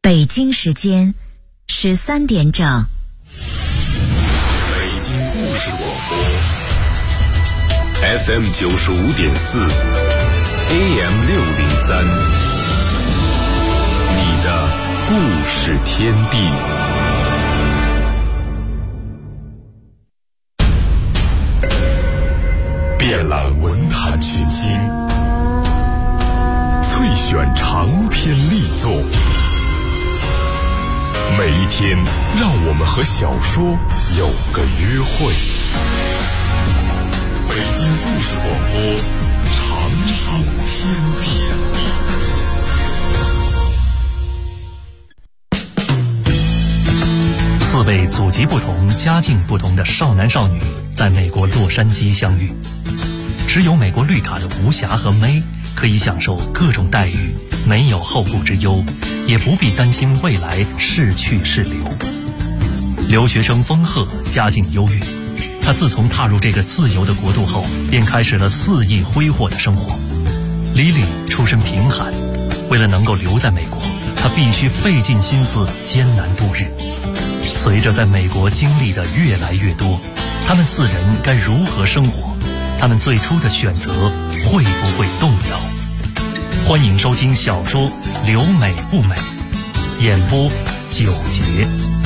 北京时间13点整。 北京故事广播 FM 95.4 AM 603，你的故事天地。遍览文坛群星，萃选长篇力作。每一天，让我们和小说有个约会。北京故事广播，长寿天地。 4位祖籍不同、家境不同的少男少女在美国洛杉矶相遇。持有美国绿卡的吴霞和May可以享受各种待遇，没有后顾之忧，也不必担心未来是去是留。留学生丰赫家境优越，他自从踏入这个自由的国度后，便开始了肆意挥霍的生活。Lily 出身贫寒，为了能够留在美国，他必须费尽心思艰难度日。随着在美国经历的越来越多，他们4人该如何生活？他们最初的选择会不会动摇？欢迎收听小说《留美不美》，演播9节。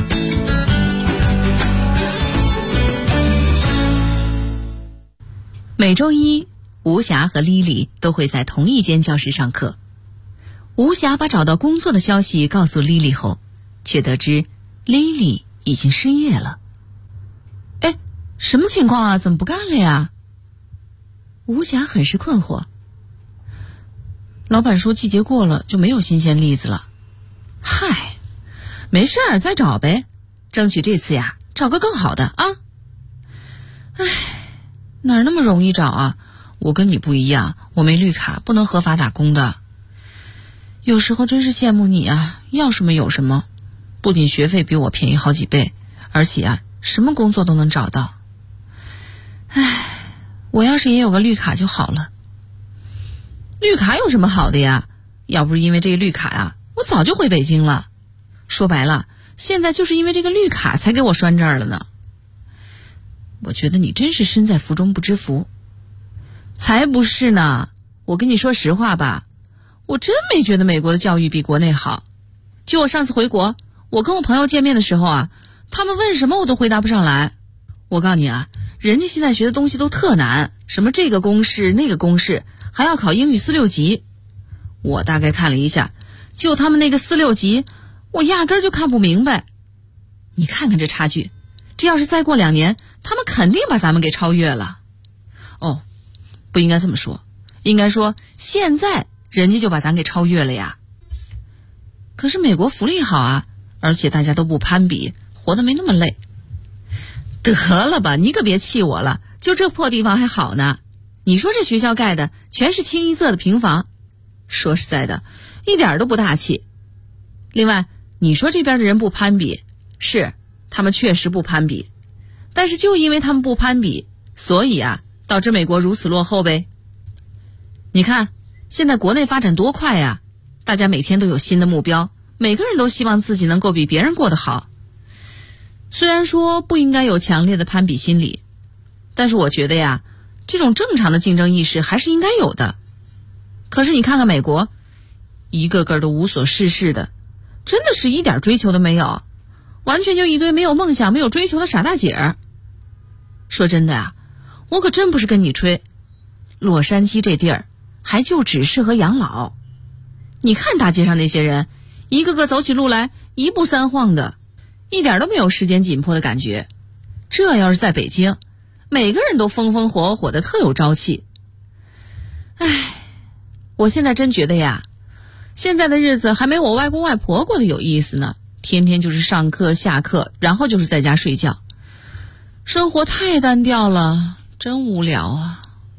每周一，吴霞和莉莉都会在同一间教室上课。吴霞把找到工作的消息告诉莉莉后，却得知莉莉已经失业了。哎，什么情况啊？怎么不干了呀？吴霞很是困惑。老板说季节过了就没有新鲜栗子了。嗨，没事儿，再找呗，争取这次呀找个更好的啊。唉，哪儿那么容易找啊？我跟你不一样，我没绿卡，不能合法打工的。有时候真是羡慕你啊，要什么有什么，不仅学费比我便宜好几倍，而且啊什么工作都能找到。唉，我要是也有个绿卡就好了。绿卡有什么好的呀？要不是因为这个绿卡呀，我早就回北京了。说白了，现在就是因为这个绿卡才给我拴这儿了呢。我觉得你真是身在福中不知福。才不是呢，我跟你说实话吧，我真没觉得美国的教育比国内好。就我上次回国，我跟我朋友见面的时候啊，他们问什么我都回答不上来。我告诉你啊，人家现在学的东西都特难，什么这个公式那个公式，还要考英语4、6级。我大概看了一下，就他们那个4、6级，我压根儿就看不明白。你看看这差距，这要是再过2年，他们肯定把咱们给超越了。哦，不应该这么说，应该说现在人家就把咱给超越了呀。可是美国福利好啊，而且大家都不攀比，活得没那么累。得了吧，你可别气我了，就这破地方还好呢。你说这学校盖的全是清一色的平房，说实在的，一点都不大气。另外，你说这边的人不攀比，是，他们确实不攀比，但是就因为他们不攀比，所以啊，导致美国如此落后呗。你看，现在国内发展多快呀，大家每天都有新的目标，每个人都希望自己能够比别人过得好。虽然说不应该有强烈的攀比心理，但是我觉得呀，这种正常的竞争意识还是应该有的。可是你看看美国，一个个都无所事事的，真的是一点追求都没有，完全就一堆没有梦想没有追求的傻大姐儿。说真的啊，我可真不是跟你吹，洛杉矶这地儿还就只适合养老。你看大街上那些人，一个个走起路来一步3晃的，一点都没有时间紧迫的感觉。这要是在北京，每个人都风风火火的，特有朝气。唉，我现在真觉得呀，现在的日子还没我外公外婆过得有意思呢，天天就是上课下课，然后就是在家睡觉，生活太单调了，真无聊啊。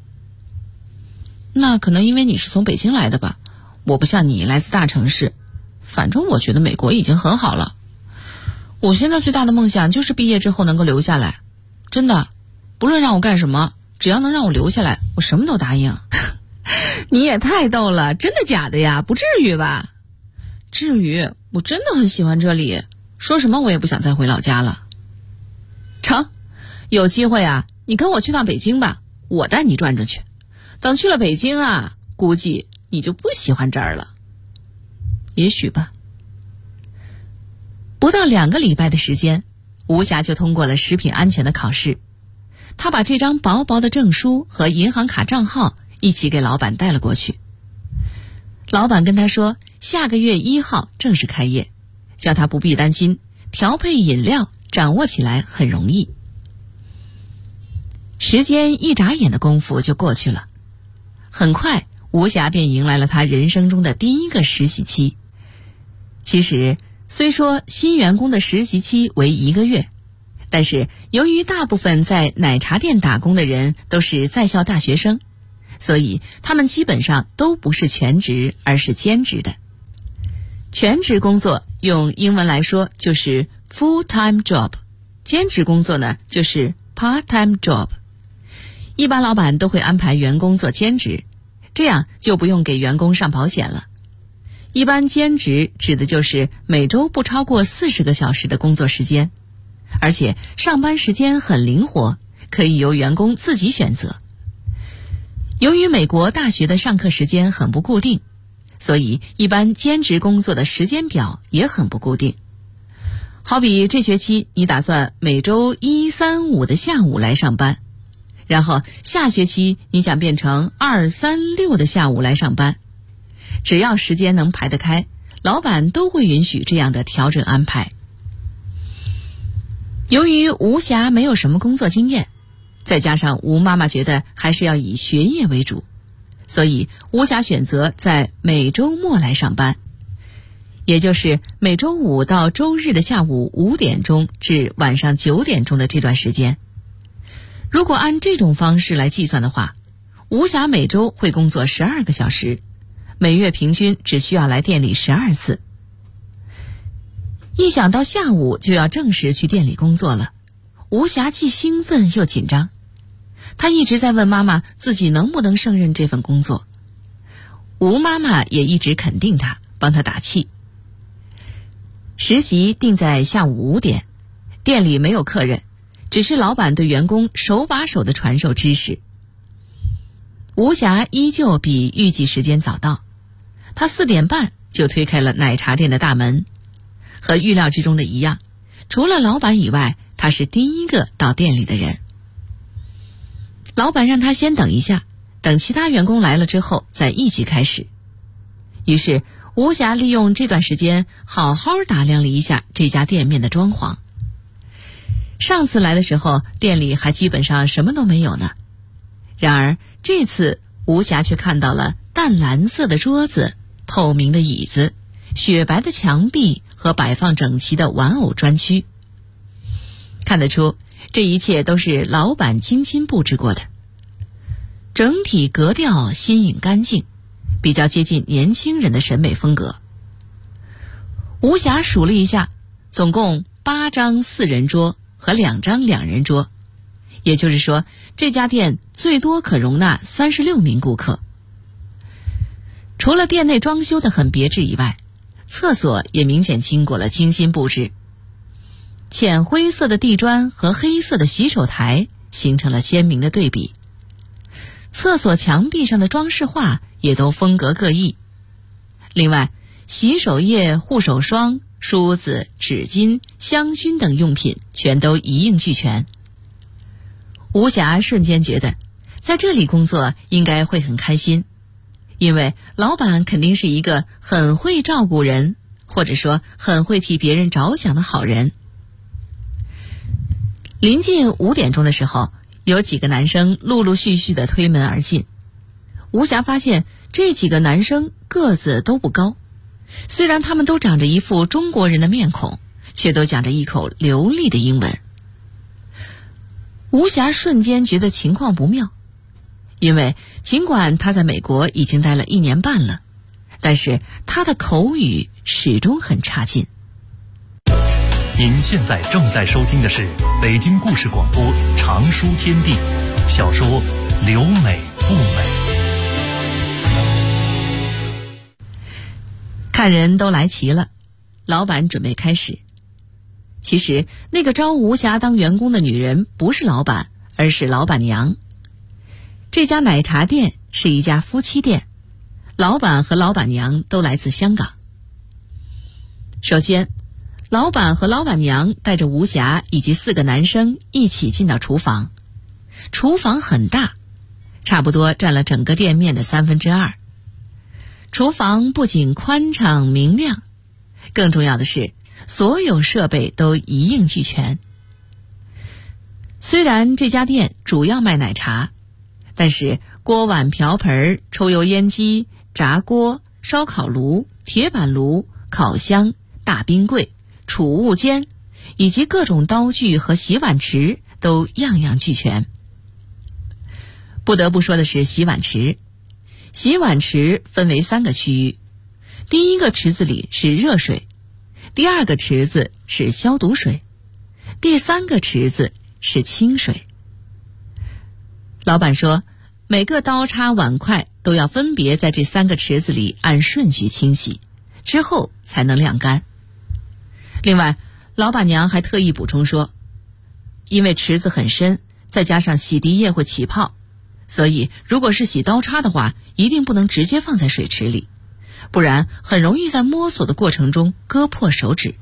那可能因为你是从北京来的吧，我不像你来自大城市，反正我觉得美国已经很好了。我现在最大的梦想就是毕业之后能够留下来，真的，不论让我干什么，只要能让我留下来，我什么都答应。你也太逗了，真的假的呀？不至于吧？至于， 我真的很喜欢这里，说什么我也不想再回老家了。成，有机会啊，你跟我去趟北京吧，我带你转转去。等去了北京啊，估计你就不喜欢这儿了。也许吧。不到2个礼拜的时间，吴霞就通过了食品安全的考试。她把这张薄薄的证书和银行卡账号一起给老板带了过去。老板跟他说，下个月1号正式开业，叫他不必担心，调配饮料掌握起来很容易。时间一眨眼的功夫就过去了，很快吴霞便迎来了她人生中的第1个实习期。其实虽说新员工的实习期为1个月，但是由于大部分在奶茶店打工的人都是在校大学生，所以他们基本上都不是全职，而是兼职的。全职工作用英文来说就是 full-time job， 兼职工作呢就是 part-time job。 一般老板都会安排员工做兼职，这样就不用给员工上保险了。一般兼职指的就是每周不超过40个小时的工作时间，而且上班时间很灵活，可以由员工自己选择。由于美国大学的上课时间很不固定，所以一般兼职工作的时间表也很不固定。好比这学期你打算每周1、3、5的下午来上班，然后下学期你想变成2、3、6的下午来上班，只要时间能排得开，老板都会允许这样的调整安排。由于吴霞没有什么工作经验，再加上吴妈妈觉得还是要以学业为主，所以吴霞选择在每周末来上班，也就是每周5到周日的下午5点钟至晚上9点钟的这段时间。如果按这种方式来计算的话，吴霞每周会工作12个小时，每月平均只需要来店里12次。一想到下午就要正式去店里工作了，吴霞既兴奋又紧张。她一直在问妈妈自己能不能胜任这份工作。吴妈妈也一直肯定她，帮她打气。实习定在下午5点，店里没有客人，只是老板对员工手把手的传授知识。吴霞依旧比预计时间早到，她4点半就推开了奶茶店的大门。和预料之中的一样，除了老板以外，她是第1个到店里的人。老板让她先等一下，等其他员工来了之后再一起开始。于是吴霞利用这段时间好好打量了一下这家店面的装潢。上次来的时候，店里还基本上什么都没有呢。然而这次吴霞却看到了淡蓝色的桌子、透明的椅子、雪白的墙壁和摆放整齐的玩偶专区。看得出这一切都是老板精心布置过的，整体格调新颖干净，比较接近年轻人的审美风格。吴霞数了一下，总共8张4人桌和2张2人桌，也就是说这家店最多可容纳36名顾客。除了店内装修的很别致以外，厕所也明显经过了精心布置。浅灰色的地砖和黑色的洗手台形成了鲜明的对比，厕所墙壁上的装饰画也都风格各异。另外，洗手液、护手霜、梳子、纸巾、香薰等用品全都一应俱全。吴霞瞬间觉得在这里工作应该会很开心，因为老板肯定是一个很会照顾人，或者说很会替别人着想的好人。临近5点钟的时候，有几个男生陆陆续续地推门而进。吴霞发现这几个男生个子都不高，虽然他们都长着一副中国人的面孔，却都讲着一口流利的英文。吴霞瞬间觉得情况不妙，因为尽管他在美国已经待了1年半了，但是他的口语始终很差劲。 您现在正在收听的是北京故事广播长书天地小说《留美不美》。 看人都来齐了， 老板准备开始。其实那个招吴霞当员工的女人不是老板，而是老板娘。这家奶茶店是一家夫妻店，老板和老板娘都来自香港。首先，老板和老板娘带着吴霞以及4个男生一起进到厨房。厨房很大，差不多占了整个店面的2/3。厨房不仅宽敞明亮，更重要的是所有设备都一应俱全。虽然这家店主要卖奶茶，但是锅碗瓢盆、抽油烟机、炸锅、烧烤炉、铁板炉、烤箱、大冰柜、储物间以及各种刀具和洗碗池都样样俱全。不得不说的是洗碗池。洗碗池分为3个区域，第一个池子里是热水，第2个池子是消毒水，第3个池子是清水。老板说，每个刀叉碗筷都要分别在这3个池子里按顺序清洗，之后才能晾干。另外，老板娘还特意补充说，因为池子很深，再加上洗涤液会起泡，所以如果是洗刀叉的话，一定不能直接放在水池里，不然很容易在摸索的过程中割破手指。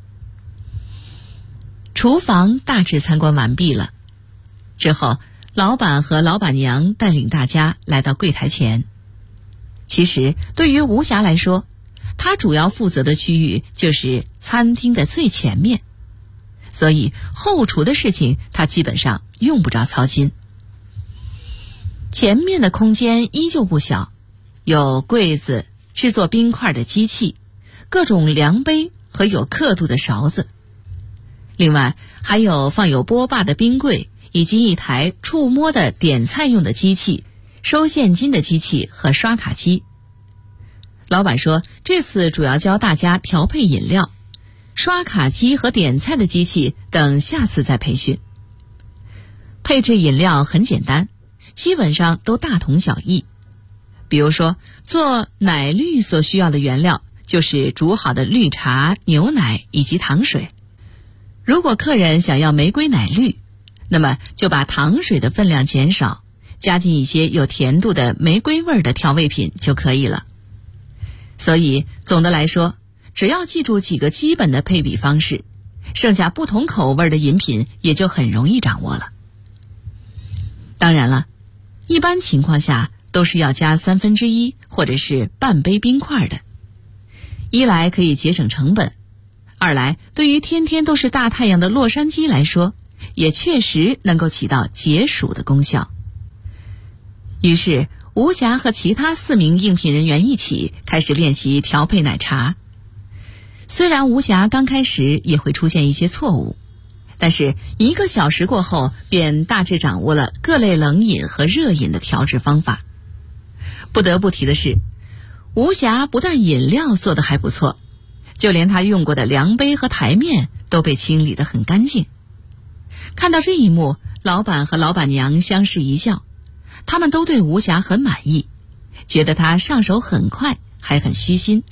厨房大致参观完毕了，之后老板和老板娘带领大家来到柜台前。其实对于吴霞来说，她主要负责的区域就是餐厅的最前面，所以后厨的事情她基本上用不着操心。前面的空间依旧不小，有柜子、制作冰块的机器、各种量杯和有刻度的勺子。另外还有放有波霸的冰柜，以及一台触摸的点菜用的机器、收现金的机器和刷卡机。老板说，这次主要教大家调配饮料，刷卡机和点菜的机器等下次再培训。配置饮料很简单，基本上都大同小异。比如说，做奶绿所需要的原料就是煮好的绿茶、牛奶以及糖水。如果客人想要玫瑰奶绿，那么就把糖水的分量减少，加进一些有甜度的玫瑰味的调味品就可以了。所以总的来说，只要记住几个基本的配比方式，剩下不同口味的饮品也就很容易掌握了。当然了，一般情况下都是要加1/3或者是半杯冰块的。一来可以节省成本，二来对于天天都是大太阳的洛杉矶来说，也确实能够起到解暑的功效。于是吴霞和其他4名应聘人员一起开始练习调配奶茶。虽然吴霞刚开始也会出现一些错误，但是1个小时过后便大致掌握了各类冷饮和热饮的调制方法。不得不提的是，吴霞不但饮料做得还不错，就连她用过的量杯和台面都被清理得很干净。看到这一幕，老板和老板娘相视一笑，他们都对吴霞很满意，觉得她上手很快，还很虚心。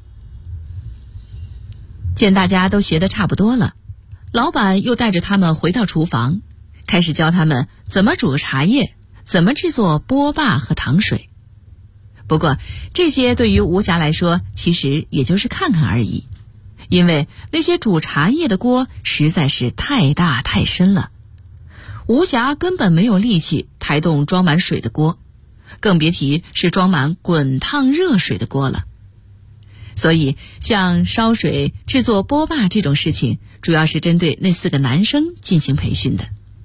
见大家都学得差不多了，老板又带着他们回到厨房，开始教他们怎么煮茶叶，怎么制作波霸和糖水。不过这些对于吴霞来说其实也就是看看而已，因为那些煮茶叶的锅实在是太大太深了，吴霞根本没有力气抬动装满水的锅，更别提是装满滚烫热水的锅了。所以像烧水、制作波霸这种事情，主要是针对那4个男生进行培训的。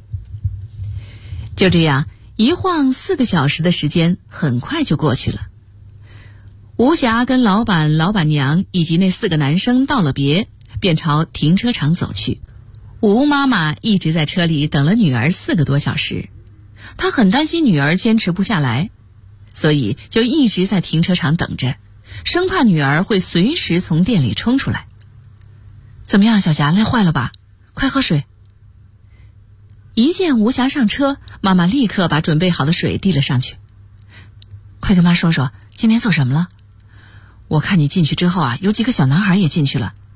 就这样一晃4个小时的时间很快就过去了。吴霞跟老板、老板娘以及那4个男生道了别，便朝停车场走去。吴妈妈一直在车里等了女儿4个多小时，她很担心女儿坚持不下来，所以就一直在停车场等着，生怕女儿会随时从店里冲出来。怎么样，小霞，累坏了吧？快喝水。一见吴霞上车，妈妈立刻把准备好的水递了上去。快跟妈说说，今天做什么了？我看你进去之后啊，有几个小男孩也进去了，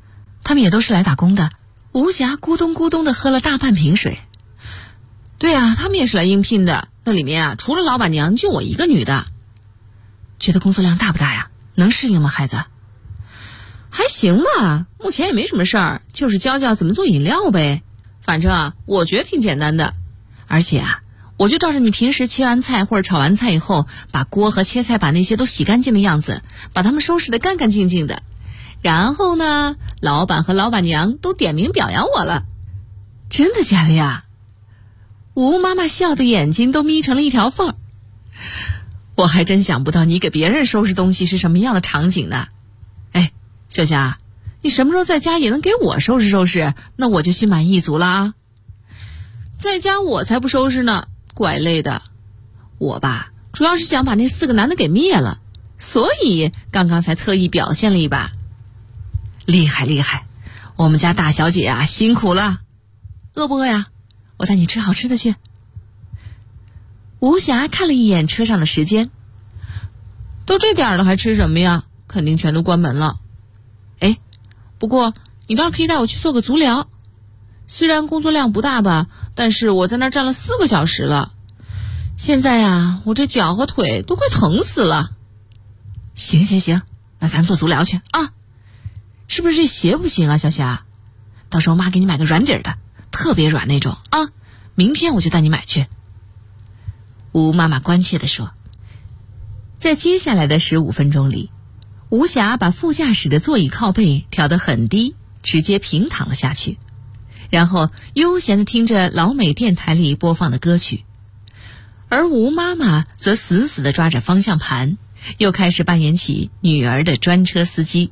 他们也都是来打工的。吴霞咕咚咕咚地喝了大半瓶水。对啊，他们也是来应聘的，那里面啊，除了老板娘就我一个女的。觉得工作量大不大呀？能适应吗，孩子？还行吧，目前也没什么事儿，就是教教怎么做饮料呗。反正啊，我觉得挺简单的。而且啊，我就照着你平时切完菜或者炒完菜以后，把锅和切菜板那些都洗干净的样子，把它们收拾得干干净净的。然后呢，老板和老板娘都点名表扬我了。真的假的呀？吴妈妈笑的眼睛都眯成了一条缝。我还真想不到你给别人收拾东西是什么样的场景呢。哎，小霞，你什么时候在家也能给我收拾收拾，那我就心满意足了啊。在家我才不收拾呢，怪累的。我吧，主要是想把那4个男的给灭了，所以刚刚才特意表现了一把。厉害厉害，我们家大小姐啊，辛苦了。饿不饿呀？我带你吃好吃的去。吴霞看了一眼车上的时间，都这点了还吃什么呀？肯定全都关门了。哎，不过你倒是可以带我去做个足疗，虽然工作量不大吧，但是我在那儿站了4个小时了。现在呀，我这脚和腿都快疼死了。行行行，那咱做足疗去啊。是不是这鞋不行啊，小霞？到时候妈给你买个软底儿的，特别软那种啊。明天我就带你买去。吴妈妈关切地说。在接下来的15分钟里，吴霞把副驾驶的座椅靠背调得很低，直接平躺了下去，然后悠闲地听着老美电台里播放的歌曲。而吴妈妈则死死地抓着方向盘，又开始扮演起女儿的专车司机。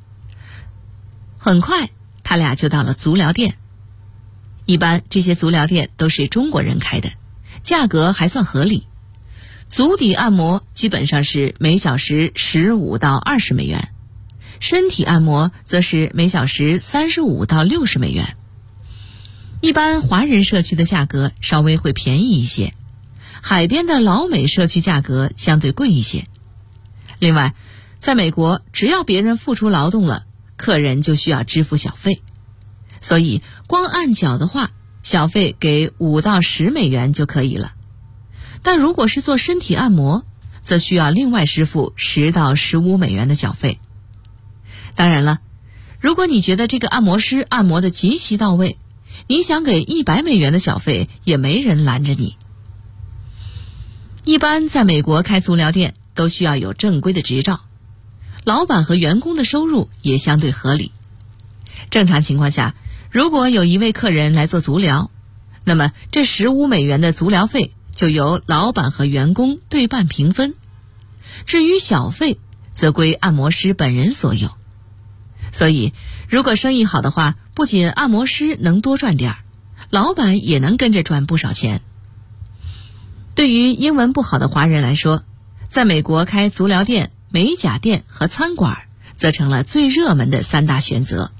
很快他俩就到了足疗店。一般这些足疗店都是中国人开的，价格还算合理。足底按摩基本上是每小时15到20美元，身体按摩则是每小时35到60美元。一般华人社区的价格稍微会便宜一些，海边的老美社区价格相对贵一些。另外，在美国，只要别人付出劳动了，客人就需要支付小费，所以光按脚的话，小费给5到10美元就可以了。但如果是做身体按摩，则需要另外支付10到15美元的小费。当然了，如果你觉得这个按摩师按摩的极其到位，你想给100美元的小费，也没人拦着你。一般在美国开足疗店都需要有正规的执照，老板和员工的收入也相对合理。正常情况下，如果有一位客人来做足疗，那么这15美元的足疗费就由老板和员工对半平分，至于小费则归按摩师本人所有。所以如果生意好的话，不仅按摩师能多赚点儿，老板也能跟着赚不少钱。对于英文不好的华人来说，在美国开足疗店、美甲店和餐馆则成了最热门的3大选择。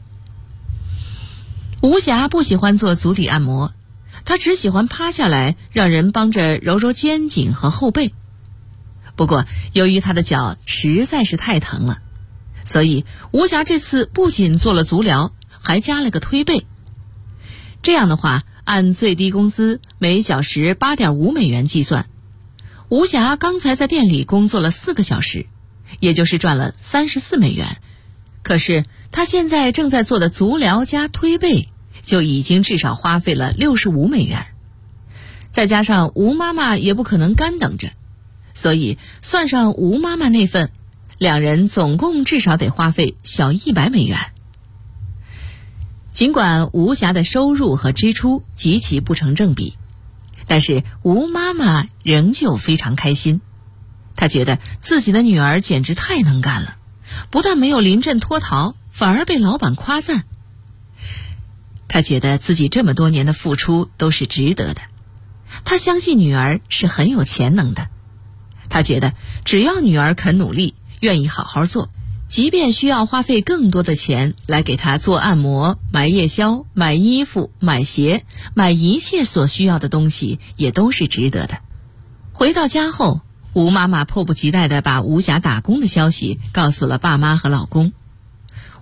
吴霞不喜欢做足底按摩，她只喜欢趴下来让人帮着揉揉肩颈和后背。不过由于她的脚实在是太疼了，所以吴霞这次不仅做了足疗，还加了个推背。这样的话，按最低工资每小时8.5美元计算，吴霞刚才在店里工作了4个小时，也就是赚了34美元。可是她现在正在做的足疗加推背，就已经至少花费了65美元。再加上吴妈妈也不可能干等着，所以算上吴妈妈那份，两人总共至少得花费小100美元。尽管吴霞的收入和支出极其不成正比，但是吴妈妈仍旧非常开心。她觉得自己的女儿简直太能干了，不但没有临阵脱逃，反而被老板夸赞。她觉得自己这么多年的付出都是值得的。她相信女儿是很有潜能的。她觉得只要女儿肯努力，愿意好好做，即便需要花费更多的钱来给她做按摩、买夜宵、买衣服、买鞋、买一切所需要的东西，也都是值得的。回到家后，吴妈妈迫不及待地把吴霞打工的消息告诉了爸妈和老公。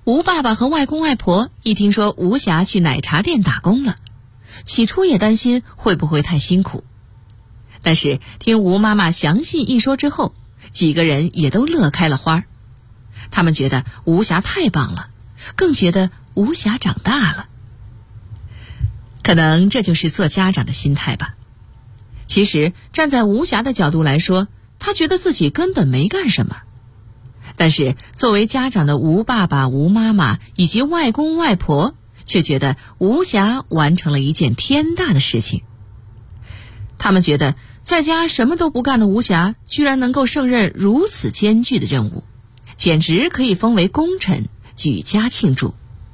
吴爸爸和外公外婆一听说吴霞去奶茶店打工了，起初也担心会不会太辛苦，但是听吴妈妈详细一说之后，几个人也都乐开了花。他们觉得吴霞太棒了，更觉得吴霞长大了。可能这就是做家长的心态吧。其实站在吴霞的角度来说，她觉得自己根本没干什么。但是作为家长的吴爸爸、吴妈妈以及外公外婆却觉得吴霞完成了一件天大的事情。他们觉得在家什么都不干的吴霞居然能够胜任如此艰巨的任务，简直可以封为功臣，举家庆祝。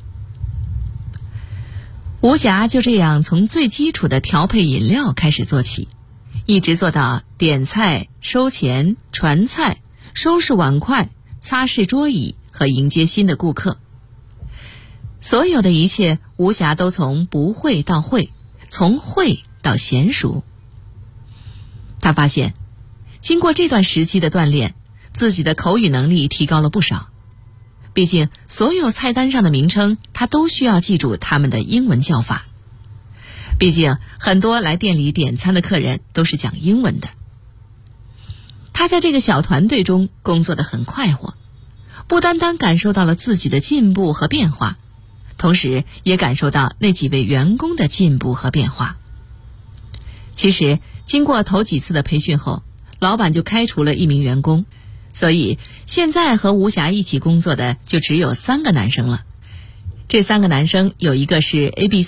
吴霞就这样从最基础的调配饮料开始做起，一直做到点菜、收钱、传菜、收拾碗筷、擦拭桌椅和迎接新的顾客。所有的一切，吴霞都从不会到会，从会到娴熟。她发现，经过这段时期的锻炼，自己的口语能力提高了不少。毕竟所有菜单上的名称，她都需要记住他们的英文叫法。毕竟很多来店里点餐的客人都是讲英文的。她在这个小团队中工作得很快活，不单单感受到了自己的进步和变化，同时也感受到那几位员工的进步和变化。其实经过头几次的培训后，老板就开除了一名员工，所以现在和吴霞一起工作的就只有3个男生了。这3个男生有一个是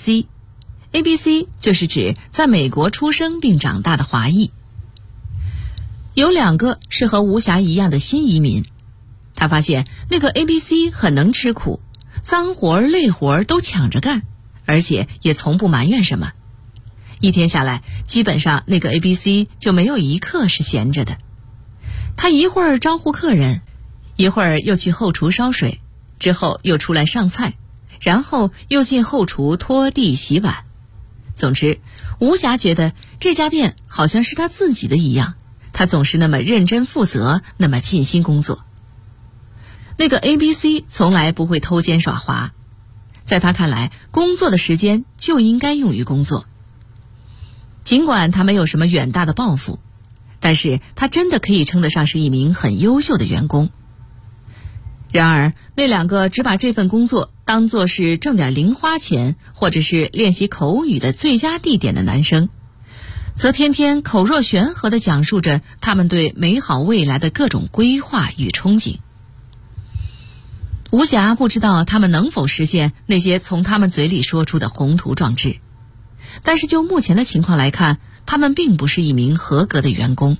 ABC，ABC 就是指在美国出生并长大的华裔。有2个是和吴霞一样的新移民。他发现那个 ABC 很能吃苦，脏活累活都抢着干，而且也从不埋怨什么。一天下来，基本上那个 ABC 就没有一刻是闲着的。他一会儿招呼客人，一会儿又去后厨烧水，之后又出来上菜，然后又进后厨拖地洗碗。总之，吴霞觉得这家店好像是他自己的一样，他总是那么认真负责，那么尽心工作。那个 ABC 从来不会偷奸耍滑，在他看来，工作的时间就应该用于工作。尽管他没有什么远大的抱负，但是他真的可以称得上是一名很优秀的员工。然而那2个只把这份工作当作是挣点零花钱或者是练习口语的最佳地点的男生，则天天口若悬河地讲述着他们对美好未来的各种规划与憧憬。吴霞不知道他们能否实现那些从他们嘴里说出的宏图壮志，但是就目前的情况来看，他们并不是一名合格的员工。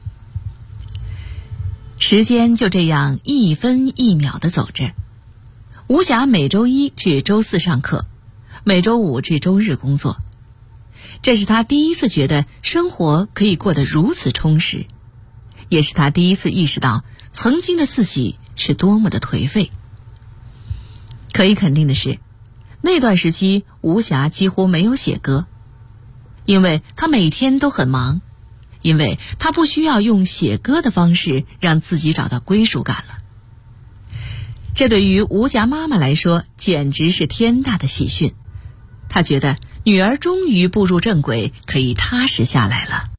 时间就这样一分一秒地走着。吴霞每周1至周4上课，每周5至周日工作。这是她第一次觉得生活可以过得如此充实，也是她第一次意识到曾经的自己是多么的颓废。可以肯定的是，那段时期吴霞几乎没有写歌，因为她每天都很忙，因为她不需要用写歌的方式让自己找到归属感了。这对于吴霞妈妈来说简直是天大的喜讯，她觉得女儿终于步入正轨，可以踏实下来了。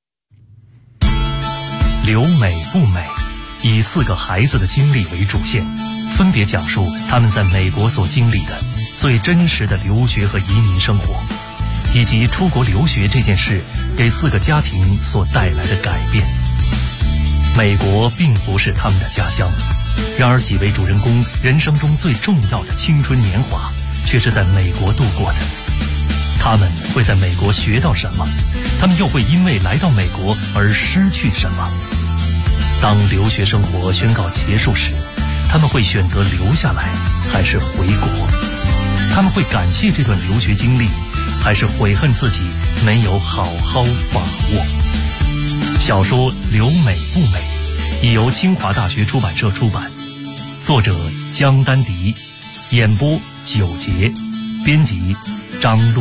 留美不美，以4个孩子的经历为主线，分别讲述他们在美国所经历的最真实的留学和移民生活，以及出国留学这件事给4个家庭所带来的改变。美国并不是他们的家乡，然而几位主人公人生中最重要的青春年华却是在美国度过的。他们会在美国学到什么？他们又会因为来到美国而失去什么？当留学生活宣告结束时，他们会选择留下来还是回国？他们会感谢这段留学经历，还是悔恨自己没有好好把握？小说《留美不美》已由清华大学出版社出版，作者江丹迪，演播9节，编辑张璐。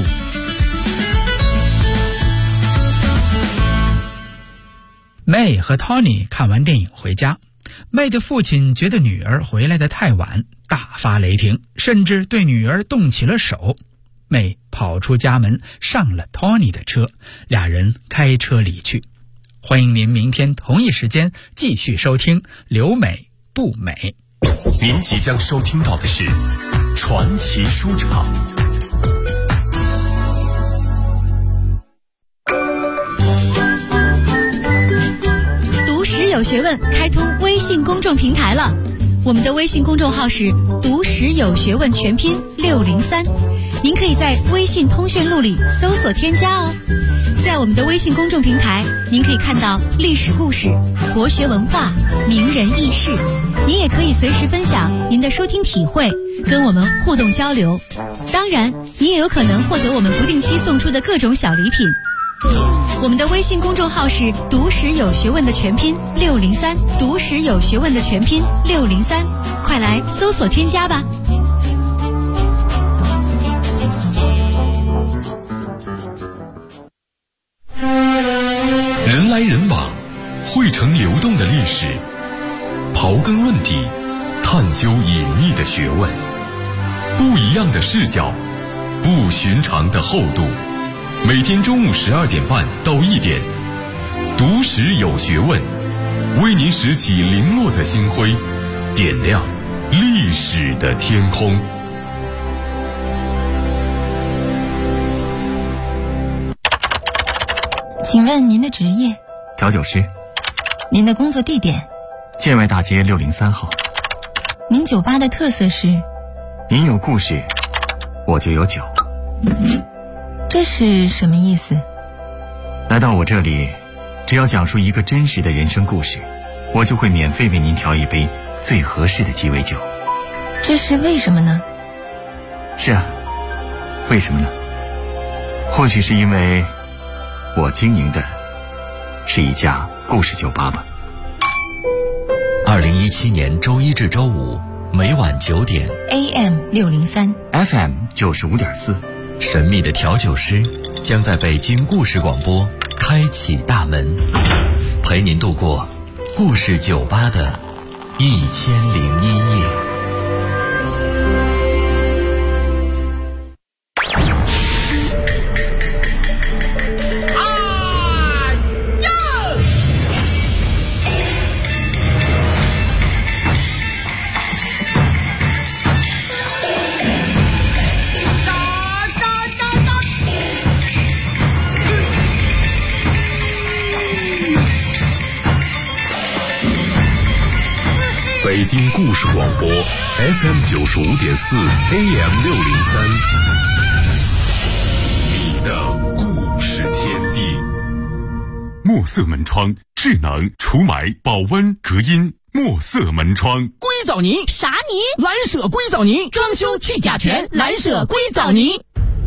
May 和 Tony 看完电影回家，May 的父亲觉得女儿回来的太晚， 大发雷霆，甚至对女儿动起了手。May 跑出家门，上了 Tony 的车，俩人开车离去。欢迎您明天同一时间继续收听留美不美。 您即将收听到的是传奇书场。 读史有学问开通微信公众平台了，我们的微信公众号是读史有学问全拼603，您可以在微信通讯录里搜索添加哦。在我们的微信公众平台，您可以看到历史故事、国学文化、名人轶事，您也可以随时分享您的收听体会，跟我们互动交流。当然，您也有可能获得我们不定期送出的各种小礼品。我们的微信公众号是读史有学问的全拼603，读史有学问的全拼603，快来搜索添加吧。 人来人往，汇成流动的历史，刨根问底，探究隐秘的学问，不一样的视角，不寻常的厚度。每天中午12点半到1点，读史有学问，为您拾起零落的星辉，点亮历史的天空。 请问您的职业？ 调酒师。 您的工作地点？ 建外大街603号。 您酒吧的特色是？ 您有故事，我就有酒。 这是什么意思？ 来到我这里，只要讲述一个真实的人生故事，我就会免费为您调一杯最合适的鸡尾酒。 这是为什么呢？ 是啊，为什么呢？或许是因为我经营的是一家故事酒吧吧。 2017年周一至周五每晚9点 AM 603 FM 95.4， 神秘的调酒师将在北京故事广播开启大门，陪您度过故事酒吧的1001夜。 北京故事广播 FM 95.4 AM 603，你的故事天地。墨色门窗，智能除霾、保温、隔音。墨色门窗， 硅藻泥啥泥？ 蓝舍硅藻泥，装修去甲醛，蓝舍硅藻泥。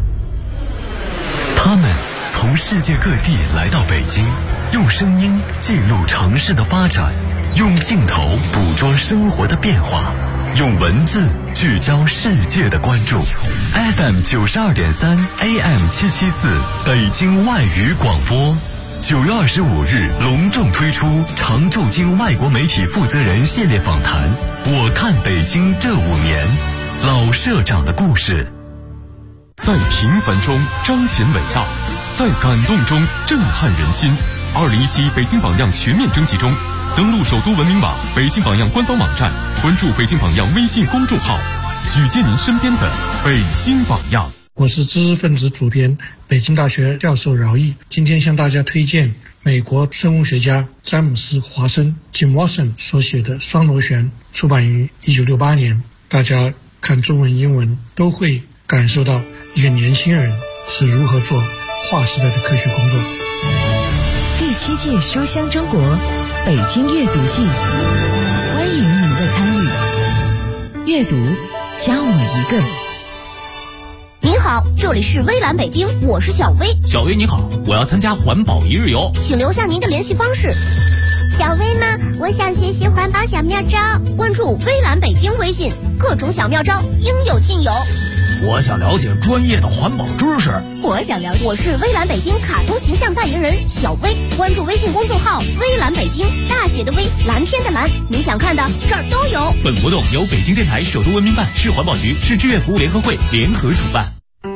他们从世界各地来到北京，用声音记录城市的发展，用镜头捕捉生活的变化，用文字聚焦世界的关注。FM 92.3 AM 774北京外语广播，9月25日隆重推出常驻京外国媒体负责人系列访谈。我看北京这5年，老社长的故事。 在平凡中彰显伟大，在感动中震撼人心。2017北京榜样全面征集中，登录首都文明网、北京榜样官方网站，关注北京榜样微信公众号，举荐您身边的北京榜样。 我是知识分子主编，北京大学教授饶毅，今天向大家推荐美国生物学家詹姆斯·华生 Jim Watson 所写的《双螺旋》，出版于1968年。大家看中文、英文都会感受到一个年轻人是如何做划时代的科学工作。 第7届书香中国北京阅读季，欢迎您的参与。阅读，加我一个。 您好，这里是微蓝北京，我是小薇。 小薇你好，我要参加环保1日游， 请留下您的联系方式。 小薇呢？我想学习环保小妙招， 关注微蓝北京微信，各种小妙招应有尽有。 我想了解专业的环保知识。 我想了解。我是微蓝北京卡通形象代言人小薇，关注微信公众号微蓝北京，大写的微，蓝天的蓝，你想看的这儿都有。 本活动由北京电台首都文明办、市环保局、市志愿服务联合会联合主办。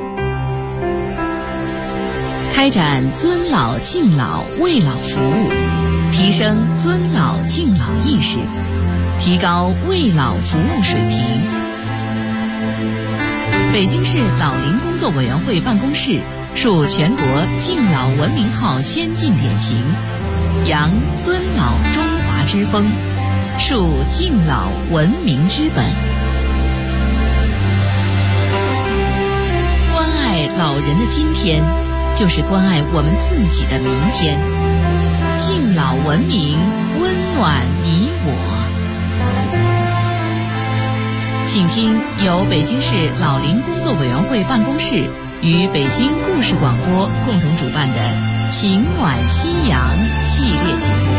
开展尊老敬老为老服务，提升尊老敬老意识，提高为老服务水平。北京市老龄工作委员会办公室树全国敬老文明号先进典型，扬尊老中华之风，树敬老文明之本。关爱老人的今天，就是关爱我们自己的明天。敬老文明，温暖你我。请听由北京市老龄工作委员会办公室与北京故事广播共同主办的《情暖夕阳》系列节目。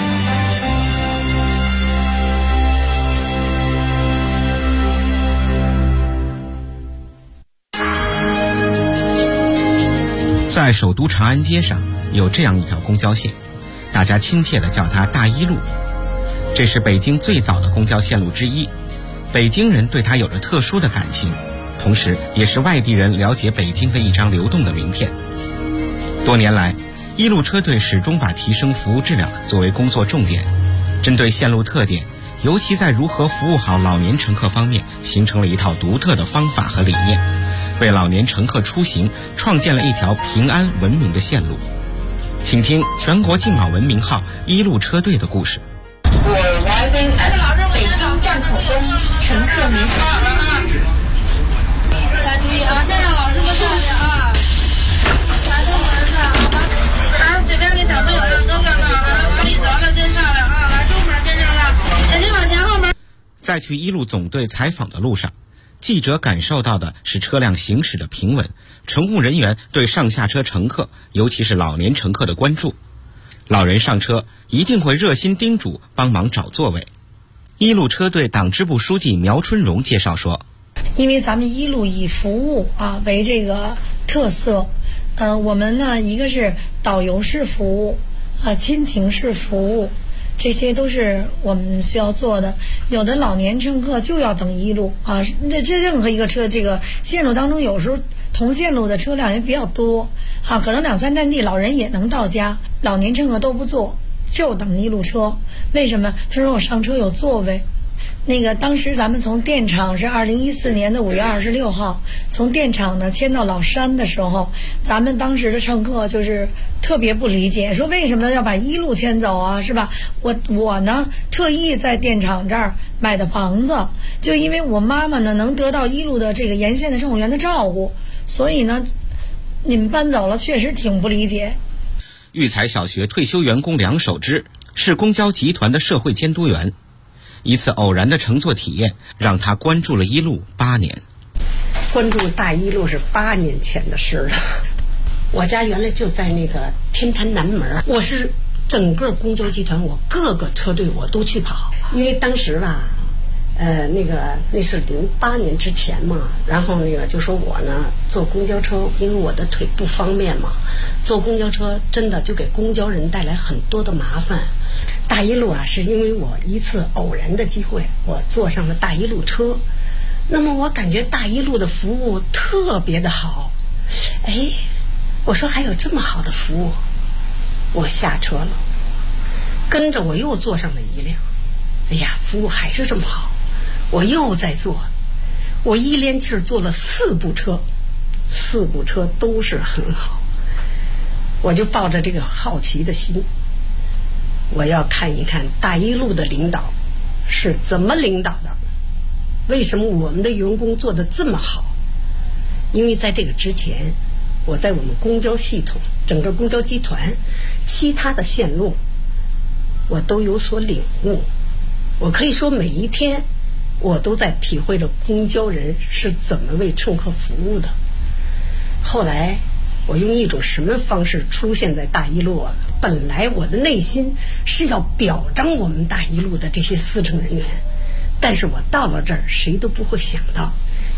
在首都长安街上有这样一条公交线，大家亲切地叫它大一路。这是北京最早的公交线路之一，北京人对它有着特殊的感情，同时也是外地人了解北京的一张流动的名片。多年来，一路车队始终把提升服务质量作为工作重点，针对线路特点，尤其在如何服务好老年乘客方面，形成了一套独特的方法和理念，为老年乘客出行创建了一条平安文明的线路。请听全国敬老文明号一路车队的故事。 北京站口东，乘客您好了啊！大家注意啊，现在老师们下来啊！来动门的啊！这边给小朋友让哥哥们往里走了，先上来啊！来动门先上来，眼睛往前后门。 在去一路总队采访的路上，记者感受到的是车辆行驶的平稳，乘务人员对上下车乘客，尤其是老年乘客的关注。老人上车一定会热心叮嘱，帮忙找座位。一路车队党支部书记苗春荣介绍说， 因为咱们一路以服务为这个特色，我们呢一个是导游式服务，亲情式服务，这些都是我们需要做的。有的老年乘客就要等一路这任何一个车这个线路当中，有时候同线路的车辆也比较多可能2-3站地老人也能到家，老年乘客都不坐，就等一路车。为什么？他说我上车有座位。当时咱们从电厂是2014年的5月26号，从电厂呢迁到老山的时候，咱们当时的乘客就是特别不理解，说为什么要把一路迁走啊，是吧？我呢特意在电厂这儿买的房子，就因为我妈妈呢能得到一路的这个沿线的乘务员的照顾，所以呢你们搬走了确实挺不理解。 育才小学退休员工梁守之是公交集团的社会监督员，一次偶然的乘坐体验让他关注了一路8年。 关注大一路是8年前的事了。我家原来就在那个天坛南门，我是整个公交集团我各个车队我都去跑，因为当时吧那是08年之前嘛，然后就说我呢坐公交车，因为我的腿不方便嘛，坐公交车真的就给公交人带来很多的麻烦。大一路是因为我一次偶然的机会，我坐上了大一路车，那么我感觉大一路的服务特别的好，我说还有这么好的服务，我下车了，跟着我又坐上了一辆，服务还是这么好，我又在坐，我一连气儿坐了4部车，4部车都是很好，我就抱着这个好奇的心，我要看一看大一路的领导是怎么领导的，为什么我们的员工做得这么好。因为在这个之前，我在我们公交系统整个公交集团其他的线路我都有所领悟，我可以说每一天我都在体会着公交人是怎么为乘客服务的。后来我用一种什么方式出现在大一路本来我的内心是要表彰我们大一路的这些司乘人员，但是我到了这儿谁都不会想到，